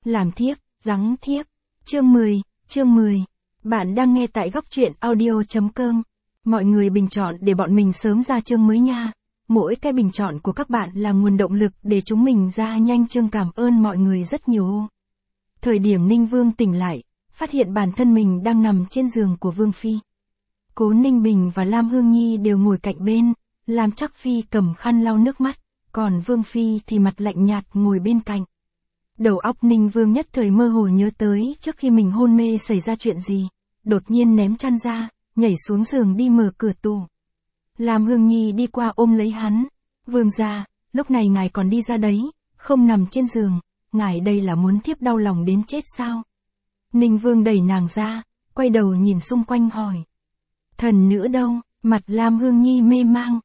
làm thiếp, giáng thiếp. Chương 10. Bạn đang nghe tại góc truyện audio.com. Mọi người bình chọn để bọn mình sớm ra chương mới nha. Mỗi cái bình chọn của các bạn là nguồn động lực để chúng mình ra nhanh chương, cảm ơn mọi người rất nhiều. Thời điểm Ninh Vương tỉnh lại, phát hiện bản thân mình đang nằm trên giường của Vương Phi. Cố Ninh Bình và Lam Hương Nhi đều ngồi cạnh bên, Lam Trắc Phi cầm khăn lau nước mắt, còn Vương Phi thì mặt lạnh nhạt ngồi bên cạnh. Đầu óc Ninh Vương nhất thời mơ hồ nhớ tới trước khi mình hôn mê xảy ra chuyện gì, đột nhiên ném chăn ra, nhảy xuống giường đi mở cửa tủ. Lam Hương Nhi đi qua ôm lấy hắn. Vương gia, lúc này ngài còn đi ra đấy, không nằm trên giường, ngài đây là muốn thiếp đau lòng đến chết sao? Ninh Vương đẩy nàng ra, quay đầu nhìn xung quanh hỏi. Thần nữ đâu? Mặt Lam Hương Nhi mê mang.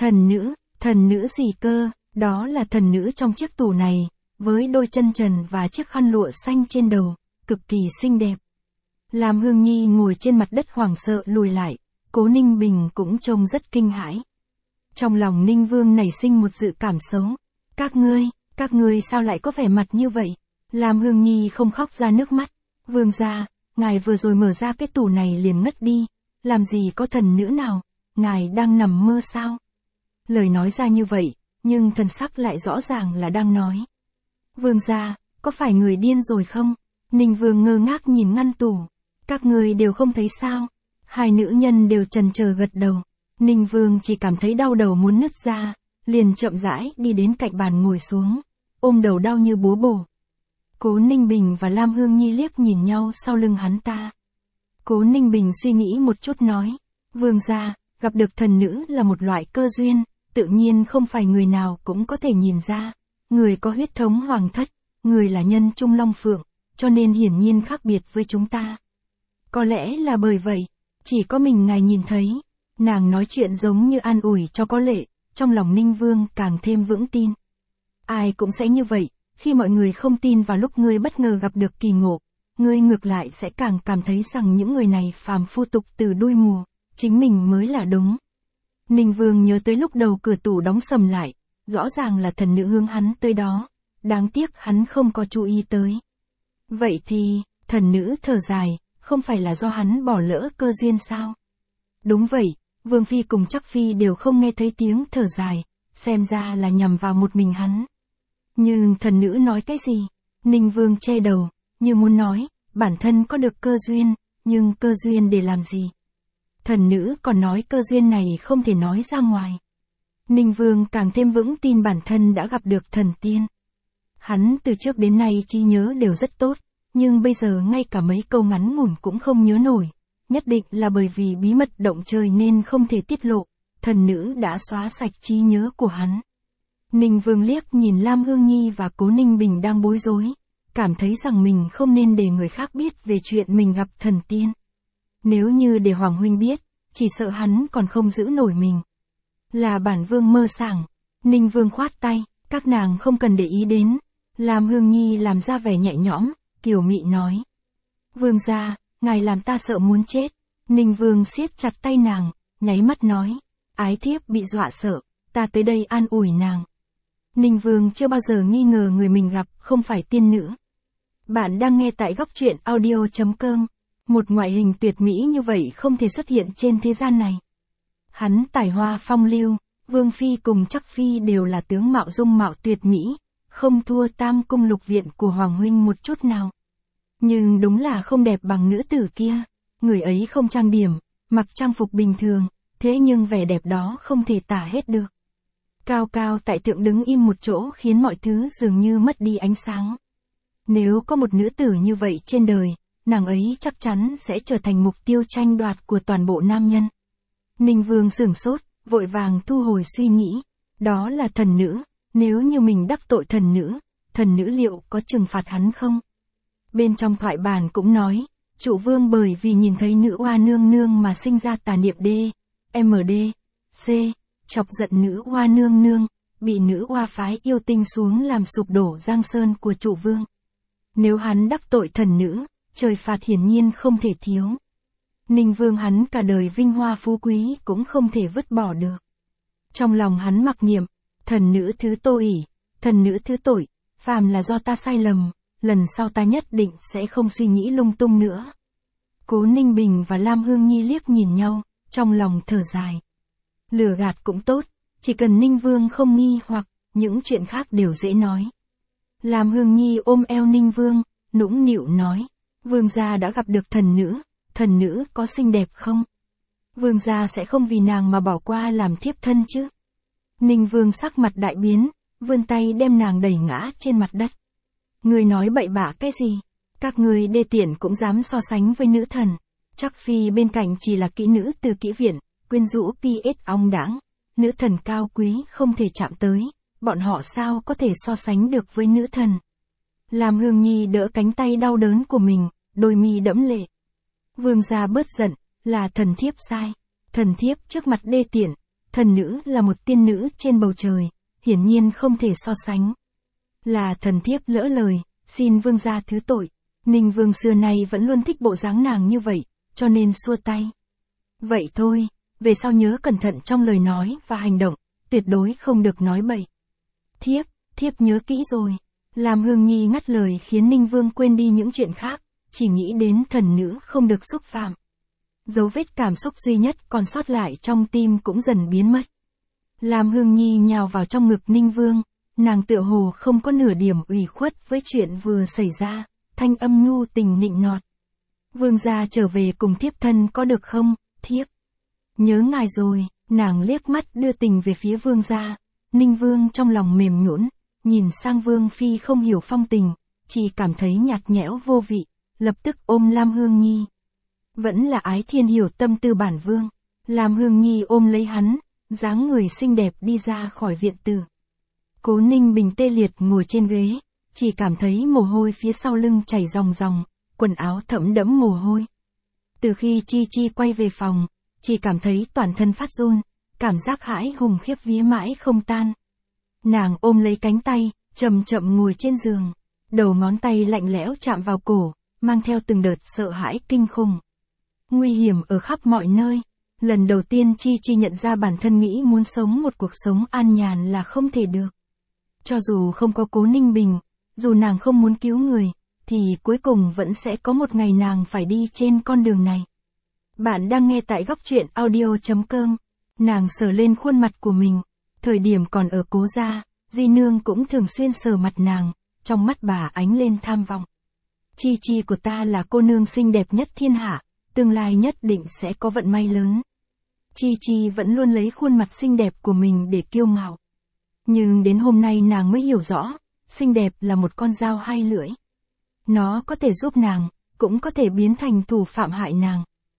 Thần nữ gì cơ? Đó là thần nữ trong chiếc tủ này, với đôi chân trần và chiếc khăn lụa xanh trên đầu, cực kỳ xinh đẹp. Lam Hương Nhi ngồi trên mặt đất hoảng sợ lùi lại, Cố Ninh Bình cũng trông rất kinh hãi. Trong lòng Ninh Vương nảy sinh một dự cảm xấu. Các ngươi sao lại có vẻ mặt như vậy? Lam Hương Nhi không khóc ra nước mắt. Vương gia, ngài vừa rồi mở ra cái tủ này liền ngất đi, làm gì có thần nữ nào, ngài đang nằm mơ sao? Lời nói ra như vậy, nhưng thần sắc lại rõ ràng là đang nói. Vương gia, có phải người điên rồi không? Ninh Vương ngơ ngác nhìn ngăn tủ. Các ngươi đều không thấy sao? Hai nữ nhân đều chần chờ gật đầu. Ninh Vương chỉ cảm thấy đau đầu muốn nứt ra, liền chậm rãi đi đến cạnh bàn ngồi xuống, ôm đầu đau như búa bổ. Cố Ninh Bình và Lam Hương Nhi liếc nhìn nhau sau lưng hắn ta. Cố Ninh Bình suy nghĩ một chút nói, Vương gia, gặp được thần nữ là một loại cơ duyên, tự nhiên không phải người nào cũng có thể nhìn ra. Người có huyết thống hoàng thất, người là nhân trung long phượng, cho nên hiển nhiên khác biệt với chúng ta. Có lẽ là bởi vậy, chỉ có mình ngài nhìn thấy. Nàng nói chuyện giống như an ủi cho có lệ, trong lòng Ninh Vương càng thêm vững tin. Ai cũng sẽ như vậy, khi mọi người không tin vào lúc ngươi bất ngờ gặp được kỳ ngộ, ngươi ngược lại sẽ càng cảm thấy rằng những người này phàm phu tục từ đuôi mù, chính mình mới là đúng. Ninh Vương nhớ tới lúc đầu cửa tủ đóng sầm lại, rõ ràng là thần nữ hướng hắn tới đó, đáng tiếc hắn không có chú ý tới. Vậy thì, thần nữ thở dài, không phải là do hắn bỏ lỡ cơ duyên sao? Đúng vậy, Vương Phi cùng Trắc Phi đều không nghe thấy tiếng thở dài, xem ra là nhằm vào một mình hắn. Nhưng thần nữ nói cái gì? Ninh Vương che đầu, như muốn nói, bản thân có được cơ duyên, nhưng cơ duyên để làm gì? Thần nữ còn nói cơ duyên này không thể nói ra ngoài. Ninh Vương càng thêm vững tin bản thân đã gặp được thần tiên. Hắn từ trước đến nay trí nhớ đều rất tốt, nhưng bây giờ ngay cả mấy câu ngắn ngủn cũng không nhớ nổi. Nhất định là bởi vì bí mật động trời nên không thể tiết lộ, thần nữ đã xóa sạch trí nhớ của hắn. Ninh Vương liếc nhìn Lam Hương Nhi và Cố Ninh Bình đang bối rối, cảm thấy rằng mình không nên để người khác biết về chuyện mình gặp thần tiên. Nếu như để Hoàng huynh biết, chỉ sợ hắn còn không giữ nổi mình. Là bản vương mơ sảng. Ninh Vương khoát tay, các nàng không cần để ý đến. Lam Hương Nhi làm ra vẻ nhẹ nhõm, kiều mị nói. Vương gia, ngài làm ta sợ muốn chết. Ninh Vương siết chặt tay nàng, nháy mắt nói. Ái thiếp bị dọa sợ, ta tới đây an ủi nàng. Ninh Vương chưa bao giờ nghi ngờ người mình gặp không phải tiên nữ. Bạn đang nghe tại góc truyện audio.com. Một ngoại hình tuyệt mỹ như vậy không thể xuất hiện trên thế gian này. Hắn tài hoa phong lưu, Vương Phi cùng Trắc Phi đều là tướng mạo dung mạo tuyệt mỹ, không thua Tam cung lục viện của Hoàng huynh một chút nào. Nhưng đúng là không đẹp bằng nữ tử kia, người ấy không trang điểm, mặc trang phục bình thường, thế nhưng vẻ đẹp đó không thể tả hết được. Cao cao tại thượng đứng im một chỗ khiến mọi thứ dường như mất đi ánh sáng. Nếu có một nữ tử như vậy trên đời, nàng ấy chắc chắn sẽ trở thành mục tiêu tranh đoạt của toàn bộ nam nhân. Ninh Vương sửng sốt, vội vàng thu hồi suy nghĩ. Đó là thần nữ, nếu như mình đắc tội thần nữ liệu có trừng phạt hắn không? Bên trong thoại bản cũng nói, Trụ Vương bởi vì nhìn thấy nữ oa nương nương mà sinh ra tà niệm C, chọc giận nữ oa nương nương, bị nữ oa phái yêu tinh xuống làm sụp đổ giang sơn của Trụ Vương. Nếu hắn đắc tội thần nữ, trời phạt hiển nhiên không thể thiếu. Ninh Vương hắn cả đời vinh hoa phú quý cũng không thể vứt bỏ được. Trong lòng hắn mặc niệm, thần nữ thứ tô ỷ, thần nữ thứ tội, phàm là do ta sai lầm, lần sau ta nhất định sẽ không suy nghĩ lung tung nữa. Cố Ninh Bình và Lam Hương Nhi liếc nhìn nhau, trong lòng thở dài. Lừa gạt cũng tốt, chỉ cần Ninh Vương không nghi hoặc, những chuyện khác đều dễ nói. Lam Hương Nhi ôm eo Ninh Vương, nũng nịu nói, Vương gia đã gặp được thần nữ có xinh đẹp không? Vương gia sẽ không vì nàng mà bỏ qua làm thiếp thân chứ? Ninh Vương sắc mặt đại biến, vươn tay đem nàng đẩy ngã trên mặt đất. Ngươi nói bậy bạ cái gì? Các ngươi đê tiện cũng dám so sánh với nữ thần. Chắc phi bên cạnh chỉ là kỹ nữ từ kỹ viện, quyến rũ PS ong đãng. Nữ thần cao quý không thể chạm tới, bọn họ sao có thể so sánh được với nữ thần. Lam Hương Nhi đỡ cánh tay đau đớn của mình, đôi mi đẫm lệ. Vương gia bớt giận, là thần thiếp sai. Thần thiếp trước mặt đê tiện, thần nữ là một tiên nữ trên bầu trời, hiển nhiên không thể so sánh. Là thần thiếp lỡ lời, xin vương gia thứ tội. Ninh Vương xưa nay vẫn luôn thích bộ dáng nàng như vậy, cho nên xua tay. Vậy thôi, về sau nhớ cẩn thận trong lời nói và hành động, tuyệt đối không được nói bậy. Thiếp nhớ kỹ rồi. Lam Hương Nhi ngắt lời khiến Ninh Vương quên đi những chuyện khác, chỉ nghĩ đến thần nữ không được xúc phạm. Dấu vết cảm xúc duy nhất còn sót lại trong tim cũng dần biến mất. Lam Hương Nhi nhào vào trong ngực Ninh Vương, nàng tựa hồ không có nửa điểm ủy khuất với chuyện vừa xảy ra, thanh âm nhu tình nịnh nọt. Vương gia trở về cùng thiếp thân có được không, thiếp? Nhớ ngài rồi, nàng liếc mắt đưa tình về phía vương gia. Ninh Vương trong lòng mềm nhũn, nhìn sang Vương Phi không hiểu phong tình, chỉ cảm thấy nhạt nhẽo vô vị, lập tức ôm Lam Hương Nhi. Vẫn là ái thiên hiểu tâm tư bản vương. Lam Hương Nhi ôm lấy hắn, dáng người xinh đẹp đi ra khỏi viện tử. Cố Ninh Bình tê liệt ngồi trên ghế, chỉ cảm thấy mồ hôi phía sau lưng chảy ròng ròng, quần áo thấm đẫm mồ hôi. Từ khi Chi Chi quay về phòng, chỉ cảm thấy toàn thân phát run, cảm giác hãi hùng khiếp vía mãi không tan. Nàng ôm lấy cánh tay, chậm chậm ngồi trên giường, đầu ngón tay lạnh lẽo chạm vào cổ, mang theo từng đợt sợ hãi kinh khủng. Nguy hiểm ở khắp mọi nơi. Lần đầu tiên Chi Chi nhận ra bản thân nghĩ muốn sống một cuộc sống an nhàn là không thể được. Cho dù không có Cố Ninh Bình, dù nàng không muốn cứu người, thì cuối cùng vẫn sẽ có một ngày nàng phải đi trên con đường này. Bạn đang nghe tại góc truyện audio.com. Nàng sờ lên khuôn mặt của mình. Thời điểm còn ở Cố gia, Di Nương cũng thường xuyên sờ mặt nàng, trong mắt bà ánh lên tham vọng. Chi Chi của ta là cô nương xinh đẹp nhất thiên hạ, tương lai nhất định sẽ có vận may lớn. Chi Chi vẫn luôn lấy khuôn mặt xinh đẹp của mình để kiêu ngạo. Nhưng đến hôm nay nàng mới hiểu rõ, xinh đẹp là một con dao hai lưỡi. Nó có thể giúp nàng, cũng có thể biến thành thủ phạm hại nàng.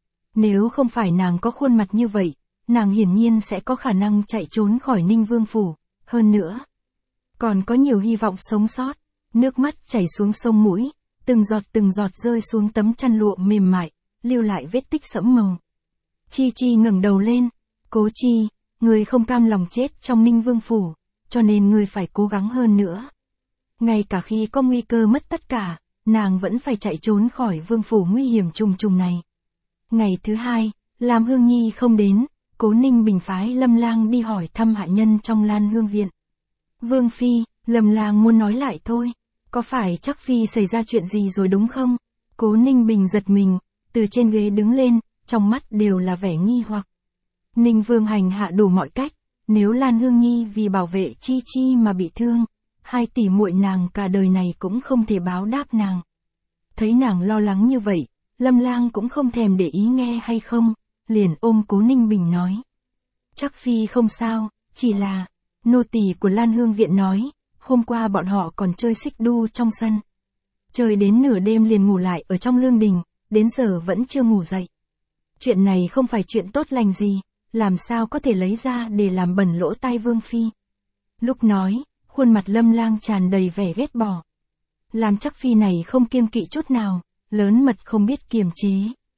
Nếu không phải nàng có khuôn mặt như vậy, nàng hiển nhiên sẽ có khả năng chạy trốn khỏi Ninh Vương phủ, hơn nữa. Còn có nhiều hy vọng sống sót, nước mắt chảy xuống sông mũi, từng giọt rơi xuống tấm chăn lụa mềm mại, lưu lại vết tích sẫm màu. Chi Chi ngẩng đầu lên, Cố Chi, người không cam lòng chết trong Ninh Vương phủ, cho nên người phải cố gắng hơn nữa. Ngay cả khi có nguy cơ mất tất cả, nàng vẫn phải chạy trốn khỏi vương phủ nguy hiểm trùng trùng này. Ngày thứ hai, Lam Hương Nhi không đến, Cố Ninh Bình phái Lâm Lang đi hỏi thăm hạ nhân trong Lan Hương viện. Vương Phi, Lâm Lang muốn nói lại thôi, có phải chắc Phi xảy ra chuyện gì rồi đúng không? Cố Ninh Bình giật mình, từ trên ghế đứng lên, trong mắt đều là vẻ nghi hoặc. Ninh Vương hành hạ đủ mọi cách, nếu Lan Hương Nhi vì bảo vệ Chi Chi mà bị thương, hai tỷ muội nàng cả đời này cũng không thể báo đáp nàng. Thấy nàng lo lắng như vậy, Lâm Lang cũng không thèm để ý nghe hay không, liền ôm Cố Ninh Bình nói. Chắc Phi không sao, chỉ là, nô tỳ của Lan Hương viện nói, hôm qua bọn họ còn chơi xích đu trong sân. Chơi đến nửa đêm liền ngủ lại ở trong lương đình, đến giờ vẫn chưa ngủ dậy. Chuyện này không phải chuyện tốt lành gì, làm sao có thể lấy ra để làm bẩn lỗ tai Vương Phi. Lúc nói, khuôn mặt Lâm Lang tràn đầy vẻ ghét bỏ. Làm chắc Phi này không kiêng kỵ chút nào, lớn mật không biết kiềm chế.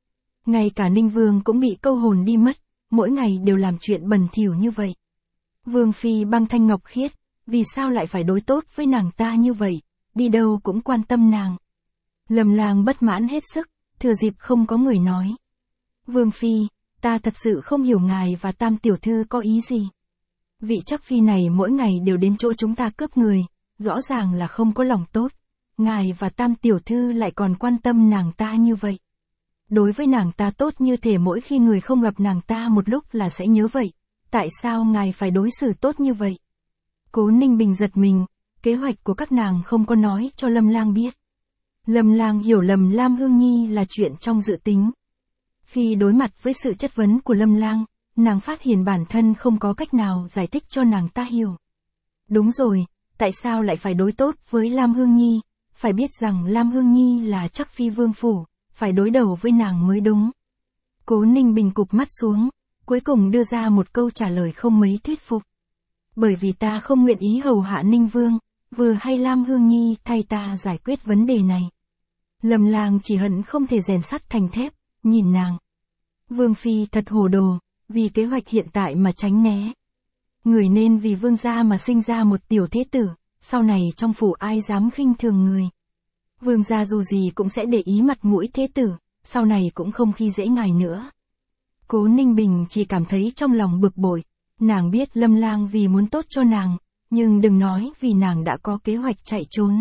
Ngay cả Ninh Vương cũng bị câu hồn đi mất, mỗi ngày đều làm chuyện bẩn thỉu như vậy. Vương Phi băng thanh ngọc khiết, vì sao lại phải đối tốt với nàng ta như vậy, đi đâu cũng quan tâm nàng. Lâm Lang bất mãn hết sức, thừa dịp không có người nói. Vương Phi, ta thật sự không hiểu ngài và Tam tiểu thư có ý gì. Vị chắc Phi này mỗi ngày đều đến chỗ chúng ta cướp người, rõ ràng là không có lòng tốt. ngài và Tam tiểu thư lại còn quan tâm nàng ta như vậy. Đối với nàng ta tốt như thể mỗi khi người không gặp nàng ta một lúc là sẽ nhớ vậy. Tại sao ngài phải đối xử tốt như vậy? Cố Ninh Bình giật mình, kế hoạch của các nàng không có nói cho Lâm Lang biết. Lâm Lang hiểu lầm Lam Hương Nhi là chuyện trong dự tính. Khi đối mặt với sự chất vấn của Lâm Lang, nàng phát hiện bản thân không có cách nào giải thích cho nàng ta hiểu. Đúng rồi, tại sao lại phải đối tốt với Lam Hương Nhi? Phải biết rằng Lam Hương Nhi là chắc phi vương phủ, phải đối đầu với nàng mới đúng. Cố Ninh Bình cụp mắt xuống, cuối cùng đưa ra một câu trả lời không mấy thuyết phục. Bởi vì ta không nguyện ý hầu hạ Ninh Vương, vừa hay Lam Hương Nhi thay ta giải quyết vấn đề này. Lâm Lang chỉ hận không thể rèn sắt thành thép, nhìn nàng. Vương phi thật hồ đồ, vì kế hoạch hiện tại mà tránh né. Người nên vì vương gia mà sinh ra một tiểu thế tử, sau này trong phủ ai dám khinh thường người. Vương gia dù gì cũng sẽ để ý mặt mũi thế tử, sau này cũng không khi dễ ngài nữa. Cố Ninh Bình chỉ cảm thấy trong lòng bực bội, nàng biết Lâm Lang vì muốn tốt cho nàng, nhưng đừng nói vì nàng đã có kế hoạch chạy trốn.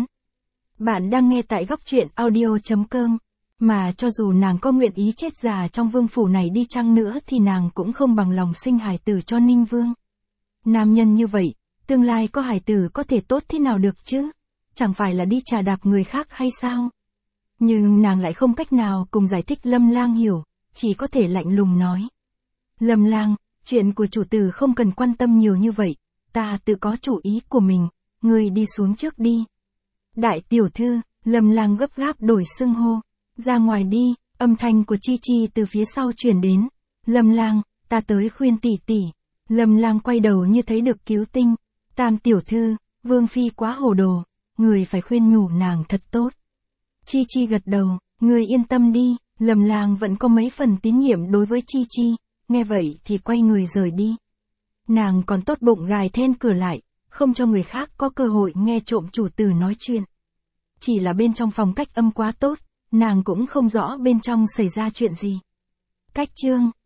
Bạn đang nghe tại góc truyện audio.com, mà cho dù nàng có nguyện ý chết già trong vương phủ này đi chăng nữa thì nàng cũng không bằng lòng sinh hài tử cho Ninh Vương. Nam nhân như vậy, tương lai có hài tử có thể tốt thế nào được chứ? Chẳng phải là đi trà đạp người khác hay sao? Nhưng nàng lại không cách nào cùng giải thích Lâm Lang hiểu, chỉ có thể lạnh lùng nói. Lâm Lang, chuyện của chủ tử không cần quan tâm nhiều như vậy, ta tự có chủ ý của mình, ngươi đi xuống trước đi. Đại tiểu thư, Lâm Lang gấp gáp đổi xưng hô, ra ngoài đi, âm thanh của Chi Chi từ phía sau truyền đến. Lâm Lang, ta tới khuyên tỷ tỷ. Lâm Lang quay đầu như thấy được cứu tinh. Tam tiểu thư, Vương phi quá hồ đồ, người phải khuyên nhủ nàng thật tốt. Chi Chi gật đầu, người yên tâm đi. Lâm Lang vẫn có mấy phần tín nhiệm đối với Chi Chi, nghe vậy thì quay người rời đi. Nàng còn tốt bụng gài then cửa lại, không cho người khác có cơ hội nghe trộm chủ tử nói chuyện. Chỉ là bên trong phòng cách âm quá tốt, nàng cũng không rõ bên trong xảy ra chuyện gì. Cách chương